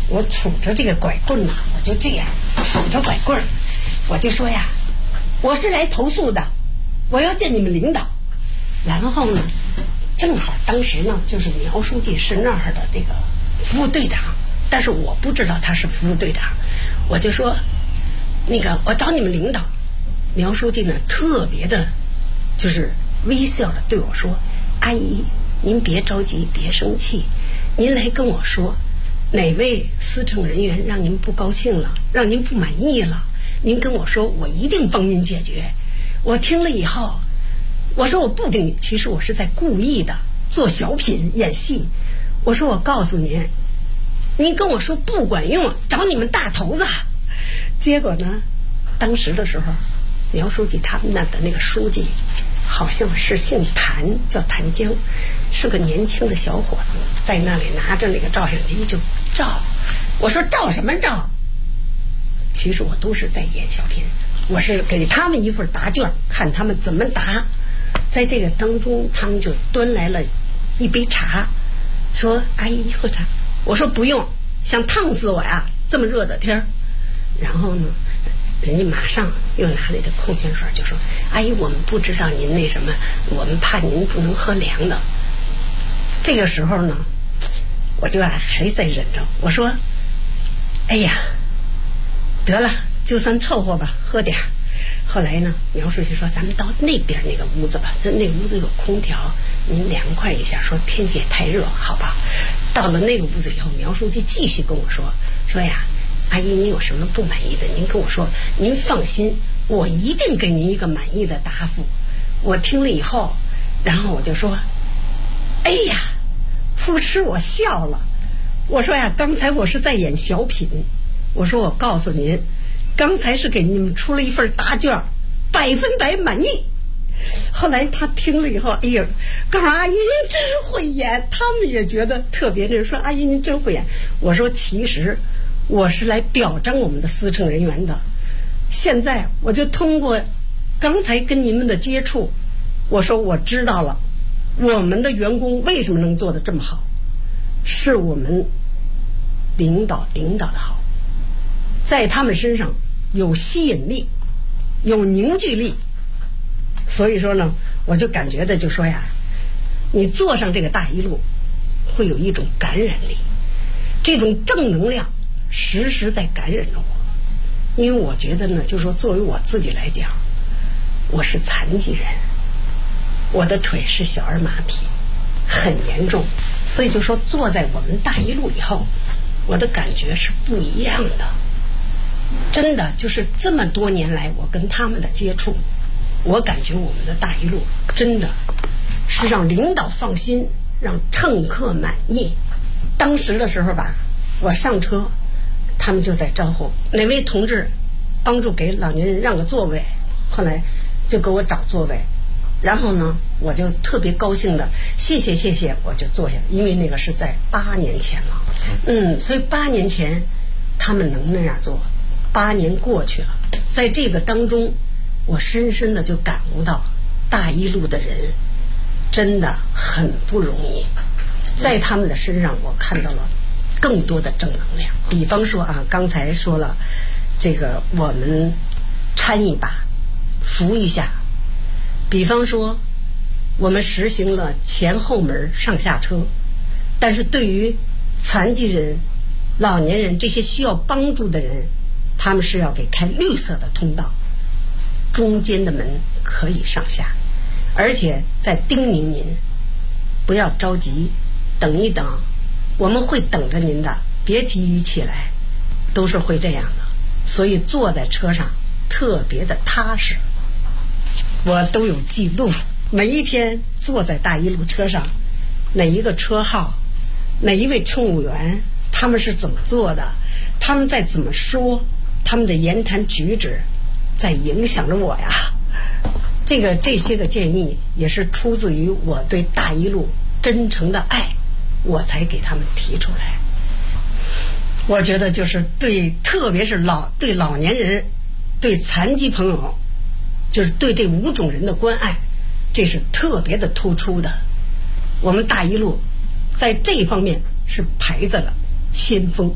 我杵着这个拐棍呐，我就这样杵着拐棍，我就说呀，我是来投诉的，我要见你们领导。然后呢，正好当时呢，就是苗书记是那儿的这个服务队长，但是我不知道他是服务队长，我就说那个我找你们领导。苗书记呢特别的就是微笑的对我说，阿姨您别着急，别生气，您来跟我说哪位司乘人员让您不高兴了，让您不满意了，您跟我说，我一定帮您解决。我听了以后，我说我不跟你，其实我是在故意的做小品演戏。我说我告诉您，您跟我说不管用，找你们大头子。结果呢，当时的时候，苗书记他们那的那个书记好像是姓谭，叫谭江，是个年轻的小伙子，在那里拿着那个照相机就照。我说照什么照？其实我都是在演小品，我是给他们一份答卷，看他们怎么答。在这个当中，他们就端来了一杯茶，说阿姨喝茶。我说不用，想烫死我呀，这么热的天儿。然后呢，人家马上又拿来的矿泉水，就说阿姨我们不知道您那什么，我们怕您不能喝凉的。这个时候呢，我就还在忍着，我说哎呀得了，就算凑合吧，喝点。后来呢，苗书记说咱们到那边那个屋子吧，那个屋子有空调，您凉快一下，说天气也太热，好吧。到了那个屋子以后，苗书记继续跟我说呀，阿姨您有什么不满意的您跟我说，您放心，我一定给您一个满意的答复。我听了以后，然后我就说哎呀，扑哧我笑了。我说呀，刚才我是在演小品，我说我告诉您，刚才是给你们出了一份答卷，100%满意。后来他听了以后，哎呀，告诉阿姨您真会演，他们也觉得特别的，说阿姨您真会演。我说其实我是来表彰我们的司乘人员的，现在我就通过刚才跟您们的接触，我说我知道了，我们的员工为什么能做得这么好，是我们领导的好，在他们身上有吸引力，有凝聚力。所以说呢，我就感觉的就说呀，你坐上这个大一路会有一种感染力，这种正能量时时在感染着我。因为我觉得呢，就说作为我自己来讲，我是残疾人，我的腿是小儿麻痹，很严重，所以就说坐在我们大一路以后，我的感觉是不一样的。真的就是这么多年来我跟他们的接触，我感觉我们的大一路真的是让领导放心，让乘客满意。当时的时候吧，我上车，他们就在招呼哪位同志帮助给老年人让个座位，后来就给我找座位。然后呢，我就特别高兴的谢谢，我就坐下了，因为那个是在8年前了。所以8年前他们能那样做，8年过去了，在这个当中，我深深的就感悟到大一路的人真的很不容易，在他们的身上我看到了更多的正能量。比方说啊，刚才说了这个我们搀一把扶一下，比方说我们实行了前后门上下车，但是对于残疾人、老年人这些需要帮助的人，他们是要给开绿色的通道，中间的门可以上下，而且再叮咛您不要着急，等一等，我们会等着您的，别急于起来，都是会这样的。所以坐在车上特别的踏实，我都有记录，每一天坐在大一路车上，哪一个车号，哪一位乘务员，他们是怎么做的，他们在怎么说，他们的言谈举止在影响着我呀。这些个建议也是出自于我对大一路真诚的爱，我才给他们提出来。我觉得就是特别是对老年人、对残疾朋友，就是对这5种人的关爱，这是特别的突出的。我们大一路在这方面是排在了先锋。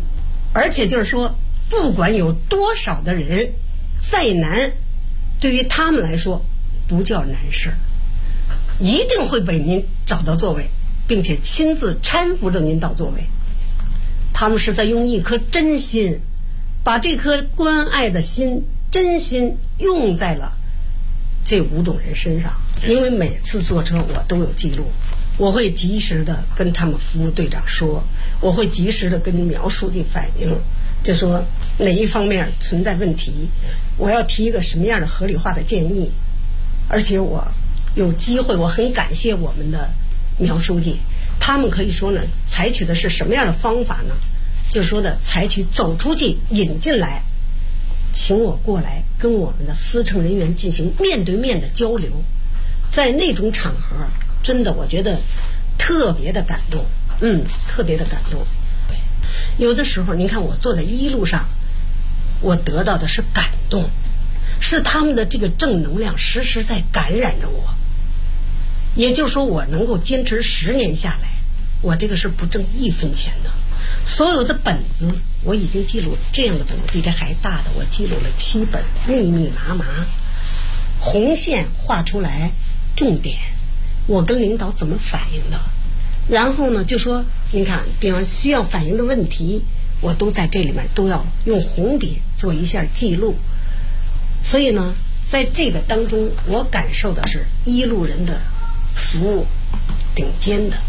而且就是说，不管有多少的人再难，对于他们来说不叫难事，一定会为您找到座位，并且亲自搀扶着您到座位。他们是在用一颗真心，把这颗关爱的心、真心用在了这5种人身上。因为每次坐车我都有记录，我会及时的跟他们服务队长说，我会及时的跟苗书记反映，就说哪一方面存在问题，我要提一个什么样的合理化的建议。而且我有机会，我很感谢我们的苗书记，他们可以说呢，采取的是什么样的方法呢？就说的采取走出去引进来，请我过来跟我们的司乘人员进行面对面的交流。在那种场合，真的我觉得特别的感动，特别的感动。有的时候您看我坐在一路上，我得到的是感动，是他们的这个正能量时时在感染着我。也就是说，我能够坚持10年下来，我这个是不挣1分钱的。所有的本子我已经记录，这样的本子比这还大的我记录了7本，密密麻麻，红线画出来重点，我跟领导怎么反映的，然后呢就说您看，比方需要反映的问题，我都在这里面都要用红笔做一下记录。所以呢，在这个当中，我感受的是一路人的服务顶尖的。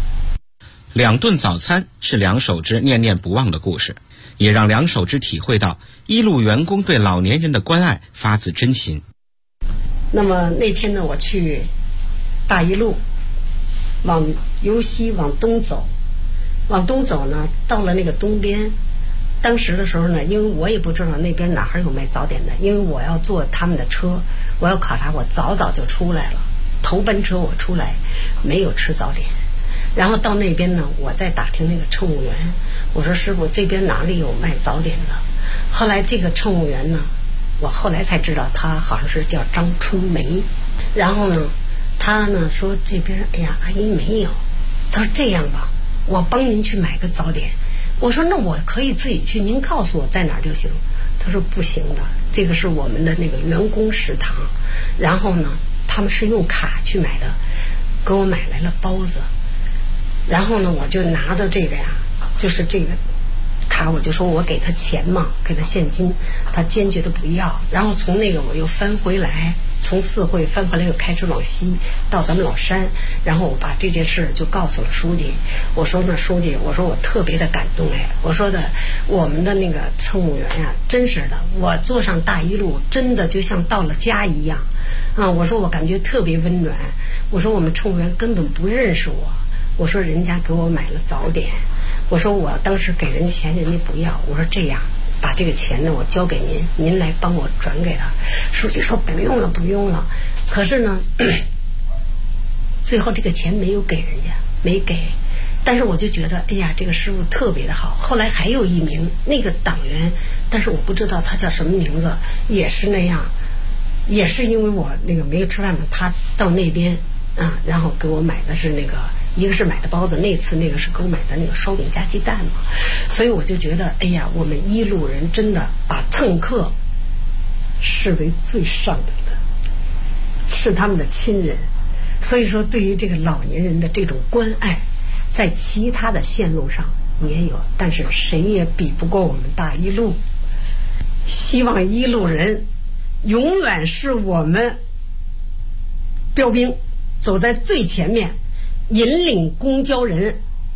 2顿早餐是梁守之念念不忘的故事，也让梁守之体会到一路员工对老年人的关爱发自真心。 那么那天呢，我去大一路由西往东走，呢，到了那个东边。当时的时候呢，因为我也不知道那边哪还有卖早点的，因为我要坐他们的车，我要考察，我早就出来了，头班车我出来没有吃早点。然后到那边呢，我再打听那个乘务员，我说师傅，这边哪里有卖早点的？后来这个乘务员呢，我后来才知道他好像是叫张春梅。然后呢，他呢说这边哎呀阿姨没有，他说这样吧，我帮您去买个早点。我说那我可以自己去，您告诉我在哪儿就行。他说不行的，这个是我们的那个员工食堂，然后呢他们是用卡去买的，给我买来了包子。然后呢我就拿到这个呀，就是这个卡，我就说我给他钱嘛，给他现金，他坚决的不要。然后从那个我又翻回来，从4惠翻回来，又开车往西到咱们老山，然后我把这件事就告诉了书记。我说呢书记，我说我特别的感动，我说的我们的那个乘务员呀，真是的，我坐上大一路真的就像到了家一样啊！我说我感觉特别温暖。我说我们乘务员根本不认识我，我说人家给我买了早点，我说我当时给人家钱人家不要，我说这样把这个钱呢我交给您，您来帮我转给他。书记说不用了。可是呢最后这个钱没有给人家，没给。但是我就觉得哎呀这个师傅特别的好。后来还有一名那个党员，但是我不知道他叫什么名字，也是那样，也是因为我那个没有吃饭嘛，他到那边啊，然后给我买的是那个，一个是买的包子，那次那个是给我买的那个烧饼加鸡蛋嘛。所以我就觉得哎呀，我们一路人真的把乘客视为最上等的，是他们的亲人。所以说对于这个老年人的这种关爱，在其他的线路上也有，但是谁也比不过我们大一路。希望一路人永远是我们标兵，走在最前面，引领公交人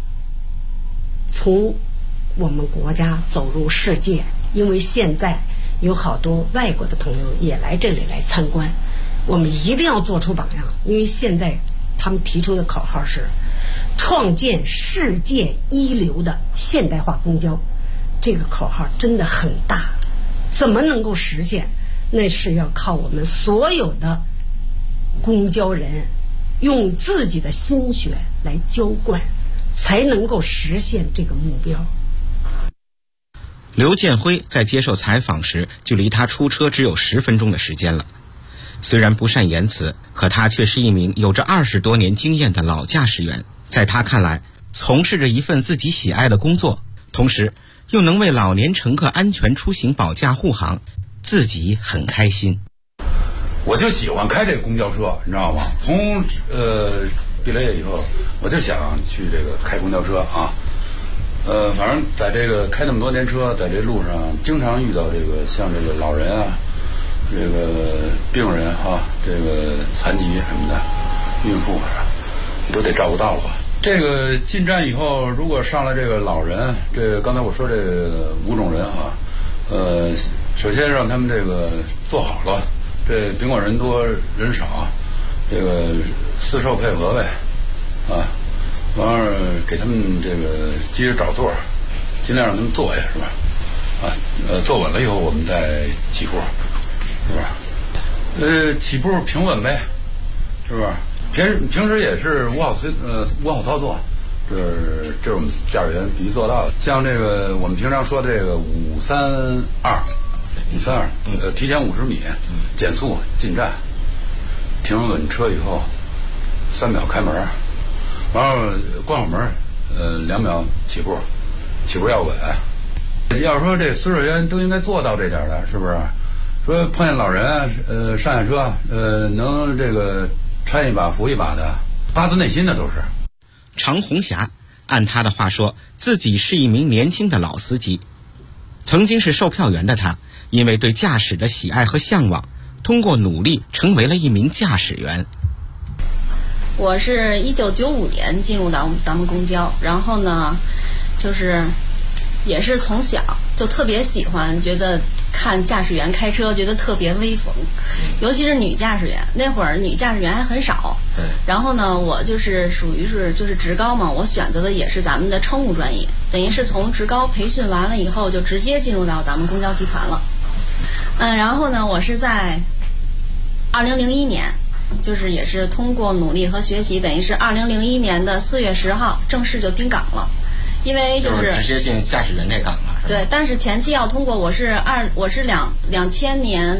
从我们国家走入世界。因为现在有好多外国的朋友也来这里来参观，我们一定要做出榜样。因为现在他们提出的口号是创建世界一流的现代化公交，这个口号真的很大，怎么能够实现？那是要靠我们所有的公交人用自己的心血来浇灌，才能够实现这个目标。 刘建辉在接受采访时，距离他出车只有10分钟的时间了。虽然不善言辞，可他却是一名有着20多年经验的老驾驶员。在他看来，从事着一份自己喜爱的工作，同时又能为老年乘客安全出行保驾护航，自己很开心。 我就喜欢开这个公交车，你知道吗？从毕了业以后，我就想去这个开公交车啊。反正在这个开那么多年车，在这路上经常遇到这个像这个老人啊，这个病人啊，这个残疾什么的，孕妇啊，你都得照顾到了。这个进站以后，如果上来这个老人，这刚才我说这个5种人啊，首先让他们这个坐好了，这甭管人多人少，这个厮守配合呗，啊。完了，给他们这个接着找座，尽量让他们坐下，是吧？坐稳了以后，我们再起步，是吧？起步平稳呗，是不是？平时也是无好操作，这是我们驾驶员必须做到的。像这个我们平常说的这个532，提前50米减速进站，停稳车以后，3秒开门。然后关好门，2秒起步要稳。要说这司驶员都应该做到这点的，是不是？说碰见老人上下车，能这个搀一把扶一把的，发自内心的都是。 常红霞按他的话说，自己是一名年轻的老司机，曾经是售票员的他，因为对驾驶的喜爱和向往，通过努力成为了一名驾驶员。 我是1995年进入到咱们公交，然后呢，就是也是从小就特别喜欢，觉得看驾驶员开车觉得特别威风，尤其是女驾驶员，那会儿女驾驶员还很少。对。然后呢，我就是属于是就是职高嘛，我选择的也是咱们的乘务专业，等于是从职高培训完了以后就直接进入到咱们公交集团了。然后呢，我是在2001年。就是也是通过努力和学习，等于是2001年的4月10号正式就丁岗了，因为就是直接进驾驶员这岗了。 对，但是前期要通过，我是2000年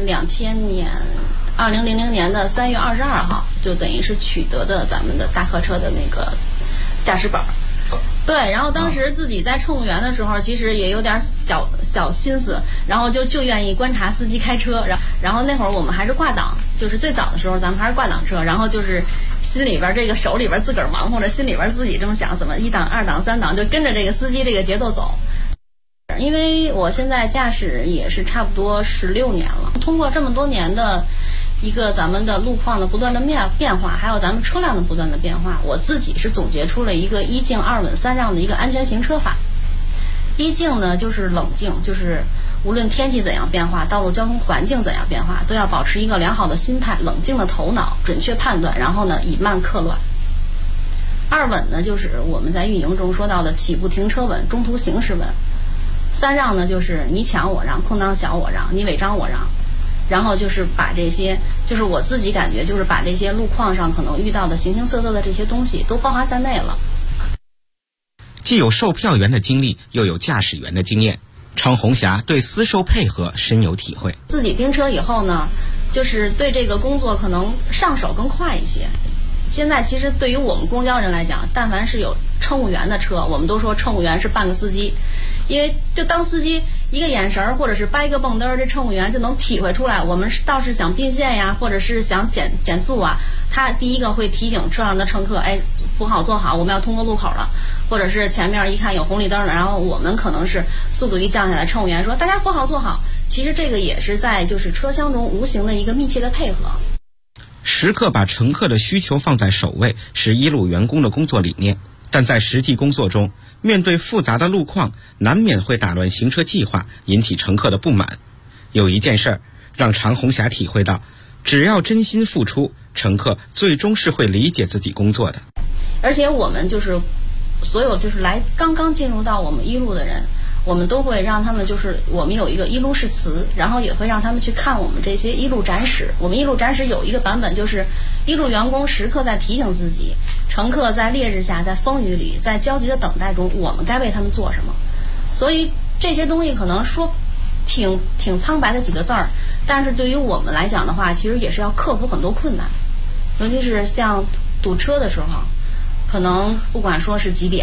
2000年的3月22号，就等于是取得的咱们的大客车的那个驾驶本。对，然后当时自己在乘务员的时候，其实也有点小心思，然后就愿意观察司机开车，然后那会儿我们还是挂档，就是最早的时候咱们还是挂档车，然后就是心里边这个手里边自个儿忙活着，心里边自己这么想，怎么1档、2档、3档就跟着这个司机这个节奏走。因为我现在驾驶也是差不多16年了，通过这么多年的一个咱们的路况的不断的变化，还有咱们车辆的不断的变化，我自己是总结出了一个1静2稳3让的一个安全行车法。1静呢就是冷静，就是无论天气怎样变化，道路交通环境怎样变化，都要保持一个良好的心态，冷静的头脑，准确判断，然后呢以慢克乱。2稳呢就是我们在运营中说到的起步停车稳，中途行驶稳。3让呢就是你抢我让，空档小我让，你违章我让。然后就是把这些，就是我自己感觉就是把这些路况上可能遇到的形形色色的这些东西都包含在内了。 既有售票员的经历，又有驾驶员的经验，常红霞对厮守配合深有体会。 自己订车以后呢，就是对这个工作可能上手更快一些。现在其实对于我们公交人来讲，但凡是有乘务员的车，我们都说乘务员是半个司机，因为就当司机一个眼神或者是掰一个蹦灯，这乘务员就能体会出来，我们倒是想并线呀，或者是想减速啊，他第一个会提醒车上的乘客，哎，扶好坐好，我们要通过路口了，或者是前面一看有红绿灯了，然后我们可能是速度一降下来，乘务员说大家扶好坐好，其实这个也是在就是车厢中无形的一个密切的配合。 时刻把乘客的需求放在首位是一路员工的工作理念，但在实际工作中，面对复杂的路况，难免会打乱行车计划，引起乘客的不满。有一件事儿让常红霞体会到，只要真心付出，乘客最终是会理解自己工作的。 而且我们就是所有就是来刚刚进入到我们一路的人，我们都会让他们就是我们有一个一路誓词，然后也会让他们去看我们这些一路展史。我们一路展史有一个版本，就是一路员工时刻在提醒自己，乘客在烈日下，在风雨里，在焦急的等待中，我们该为他们做什么。所以这些东西可能说挺苍白的几个字儿，但是对于我们来讲的话，其实也是要克服很多困难，尤其是像堵车的时候，可能不管说是几点，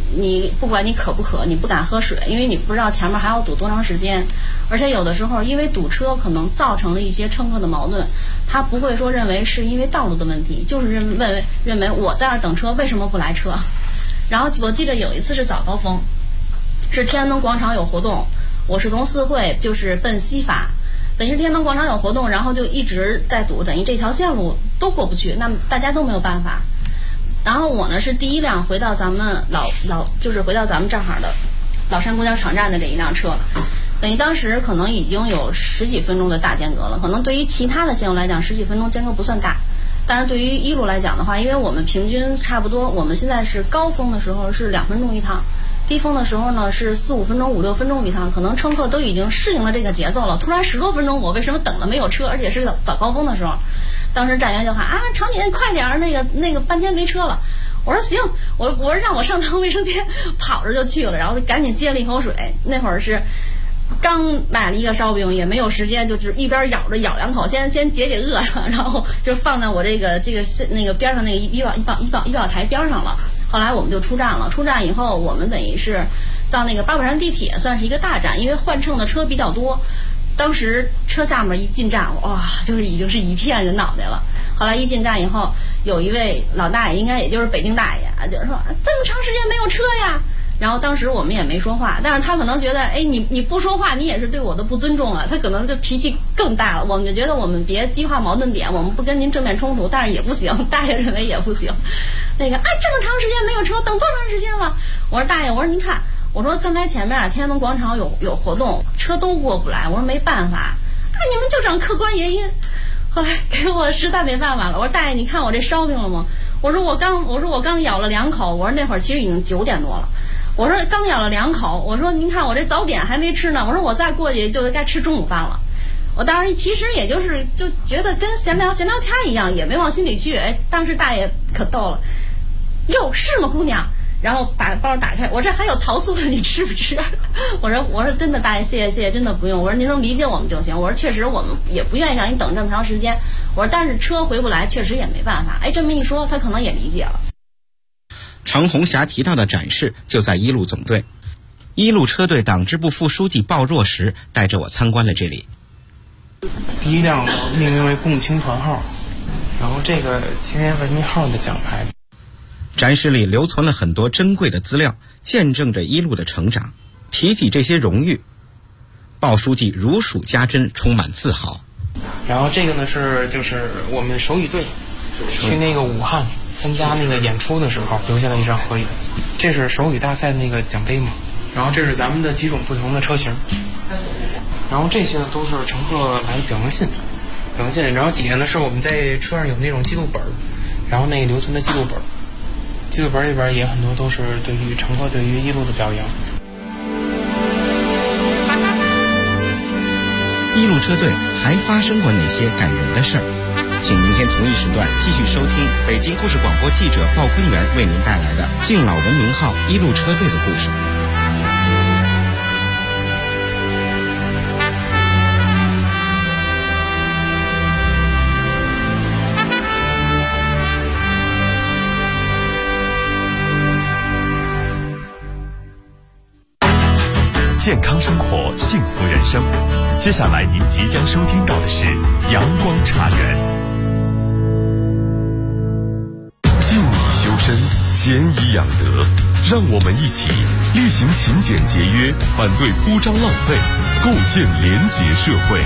你不管你渴不渴，你不敢喝水，因为你不知道前面还要堵多长时间。而且有的时候因为堵车可能造成了一些乘客的矛盾，他不会说认为是因为道路的问题，就是认为我在这儿等车为什么不来车。然后我记得有一次是早高峰，是天安门广场有活动，我是从四惠就是奔西发，等于天安门广场有活动，然后就一直在堵，等于这条线路都过不去，那么大家都没有办法。然后我呢是第一辆回到咱们就是回到咱们这儿的老山公交场站的这一辆车，等于当时可能已经有10几分钟的大间隔了，可能对于其他的线路来讲10几分钟间隔不算大，但是对于一路来讲的话，因为我们平均差不多，我们现在是高峰的时候是2分钟一趟，低峰的时候呢是4、5分钟、5、6分钟一趟，可能乘客都已经适应了这个节奏了。突然10多分钟，我为什么等了没有车，而且是早高峰的时候，当时站员就喊啊，常姐快点儿，那个半天没车了。我说行，我说让我上趟卫生间，跑着就去了，然后就赶紧接了一口水。那会儿是刚买了一个烧饼，也没有时间，就是一边咬着咬2口，先解饿，然后就放在我这个那个边上那个仪表台边上了。后来我们就出站了，出站以后我们等于是到那个八宝山地铁，算是一个大站，因为换乘的车比较多。当时车下面一进站，哇，就是已经是一片人脑袋了。后来一进站以后，有一位老大爷，应该也就是北京大爷，就是说这么长时间没有车呀。然后当时我们也没说话，但是他可能觉得，哎，你不说话，你也是对我的不尊重了。他可能就脾气更大了。我们就觉得我们别激化矛盾点，我们不跟您正面冲突，但是也不行，大爷认为也不行。这么长时间没有车，等多长时间了？我说大爷，我说您看，我说刚才前面天安门广场有活动，车都过不来，我说没办法，你们就讲客观原因。后来给我实在没办法了，我说大爷，你看我这烧饼了吗？我说我刚咬了2口，我说那会儿其实已经9点多了。我说刚咬了2口，我说您看我这早点还没吃呢，我说我再过去就该吃中午饭了。我当时其实也就觉得跟闲聊天一样，也没往心里去。哎，当时大爷可逗了，哟，是吗姑娘？然后把包打开，我这还有桃酥的，你吃不吃？我说真的大爷，谢谢，真的不用。我说您能理解我们就行。我说确实我们也不愿意让你等这么长时间。我说但是车回不来，确实也没办法。哎，这么一说，他可能也理解了。 程红霞提到的展示就在一路总队，一路车队党支部副书记鲍若石带着我参观了这里。 第一辆命名为共青团号，然后这个青年文明号的奖牌。 展示里留存了很多珍贵的资料，见证着一路的成长。提起这些荣誉，鲍书记如数家珍，充满自豪。 然后这个呢就是我们手语队去那个武汉参加那个演出的时候留下了一张合影，这是手语大赛的那个奖杯嘛。然后这是咱们的几种不同的车型，然后这些呢都是乘客来表扬信，然后底下呢是我们在车上有那种记录本，然后那个留存的记录本里边也很多都是对于乘客对于一路的表扬。 一路车队还发生过哪些感人的事儿？请明天同一时段继续收听北京故事广播记者鲍坤元为您带来的敬老文明号一路车队的故事。 健康生活，幸福人生。接下来您即将收听到的是阳光茶园。敬以修身，俭以养德，让我们一起厉行勤俭节约，反对铺张浪费，构建廉洁社会。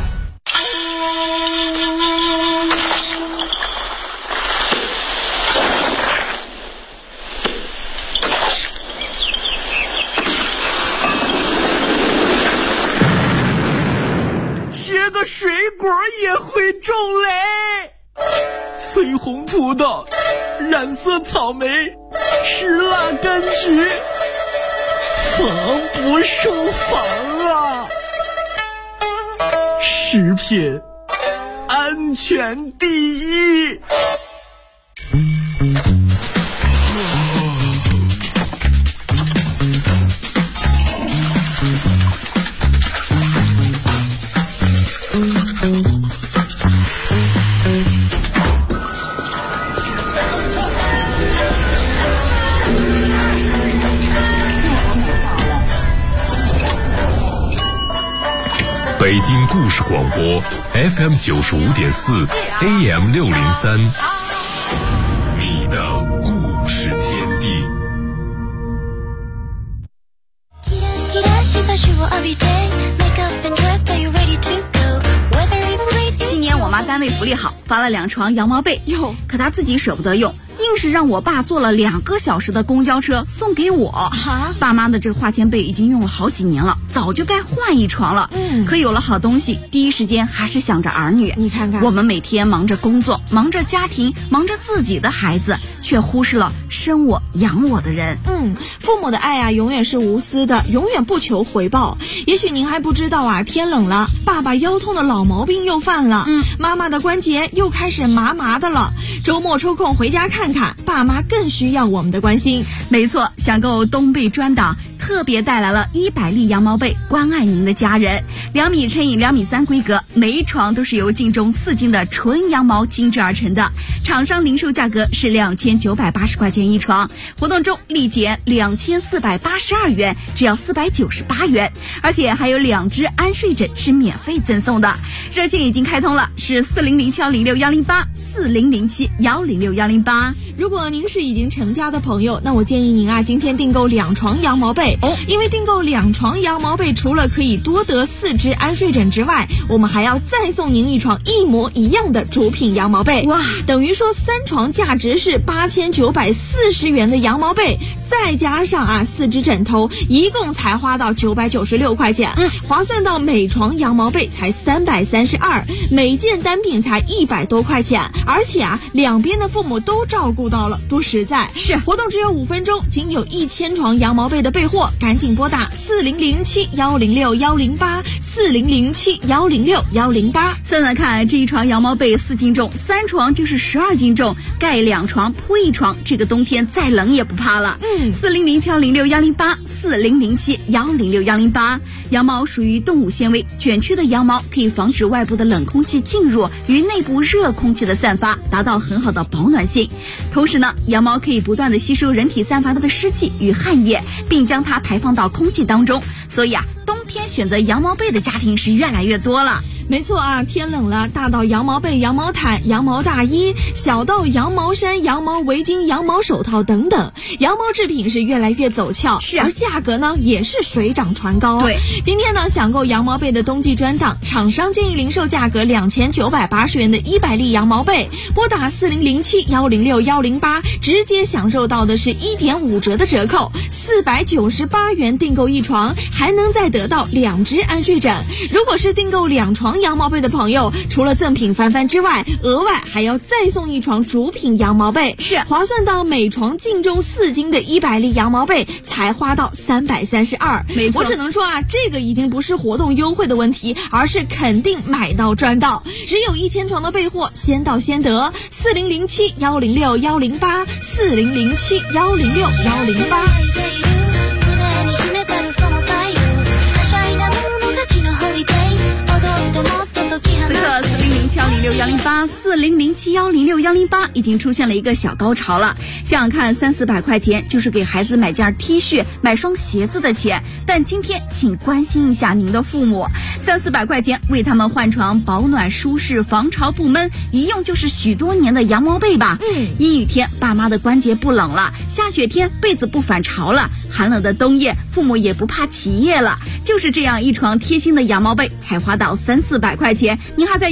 水果也会种雷，翠红葡萄，染色草莓，石蜡柑橘，防不胜防啊！食品安全第一。 北京故事广播 FM 95.4 AM 603，你的故事天地。 今年我妈单位福利好，发了2床羊毛被哟，可她自己舍不得用，硬是让我爸坐了2个小时的公交车送给我。爸妈的这个化纤被已经用了好几年了，早就该换一床了。可有了好东西，第一时间还是想着儿女。 你看看， 我们每天忙着工作，忙着家庭，忙着自己的孩子，却忽视了生我养我的人。 父母的爱啊，永远是无私的，永远不求回报。也许您还不知道啊，天冷了，爸爸腰痛的老毛病又犯了，妈妈的关节又开始麻麻的了。周末抽空回家看看，爸妈更需要我们的关心。 没错，想购冬被专档，特别带来了100粒羊毛被，关爱您的家人。2米乘以2米3规格，每一床都是由净重4斤的纯羊毛精制而成的，厂商零售价格是2980块钱一床，活动中立减2482元，只要498元，而且还有2只安睡枕是免费赠送的。热线已经开通了，是4007106108，4007106108。 如果您是已经成家的朋友，那我建议您啊，今天订购2床羊毛被因为订购2床羊毛被，除了可以多得4只安睡枕之外，我们还要再送您1床一模一样的主品羊毛被。哇，等于说3床价值是8940元的羊毛被，再加上4只枕头，一共才花到996块钱，划算到每床羊毛被才332，每件单品才100多块钱，而且两边的父母都照顾到了，多实在。 是， 活动只有5分钟，仅有1000床羊毛被的备货，赶紧拨打4007106108，4007106108。 算算看，这一床羊毛被4斤重，3床就是12斤重，盖2床铺1床，这个冬天再冷也不怕了。4007106108， 4007106108。羊毛属于动物纤维，卷曲的羊毛可以防止外部的冷空气进入与内部热空气的散发，达到很好的保暖性。同时呢，羊毛可以不断的吸收人体散发的湿气与汗液，并将它排放到空气当中，所以冬天选择羊毛被的家庭是越来越多了。 没错天冷了，大到羊毛被、羊毛毯、羊毛大衣，小到羊毛衫、羊毛围巾、羊毛手套等等，羊毛制品是越来越走俏，而价格呢也是水涨船高。 对， 今天呢想购羊毛被的冬季专档，厂商建议零售价格2980元的100粒羊毛被，拨打4007106108，直接享受到的是1.5折的折扣，498元订购1床，还能再得到2只安睡枕。如果是订购2床羊毛被的朋友，除了赠品翻番之外，额外还要再送1床主品羊毛被， 是划算到每床净重4斤的100粒羊毛被才花到332。 没错， 我只能说这个已经不是活动优惠的问题，而是肯定买到赚到。只有1000床的备货，先到先得。4007106108，4007106108。 此刻4007106108 4007106108已经出现了一个小高潮了。想想看，300-400块钱就是给孩子买件 T 恤、买双鞋子的钱，但今天请关心一下您的父母，300-400块钱为他们换床保暖舒适、防潮不闷，一用就是许多年的羊毛被吧。阴雨天爸妈的关节不冷了，下雪天被子不反潮了，寒冷的冬夜父母也不怕起夜了。就是这样一床贴心的羊毛被才花到300-400块钱，您还在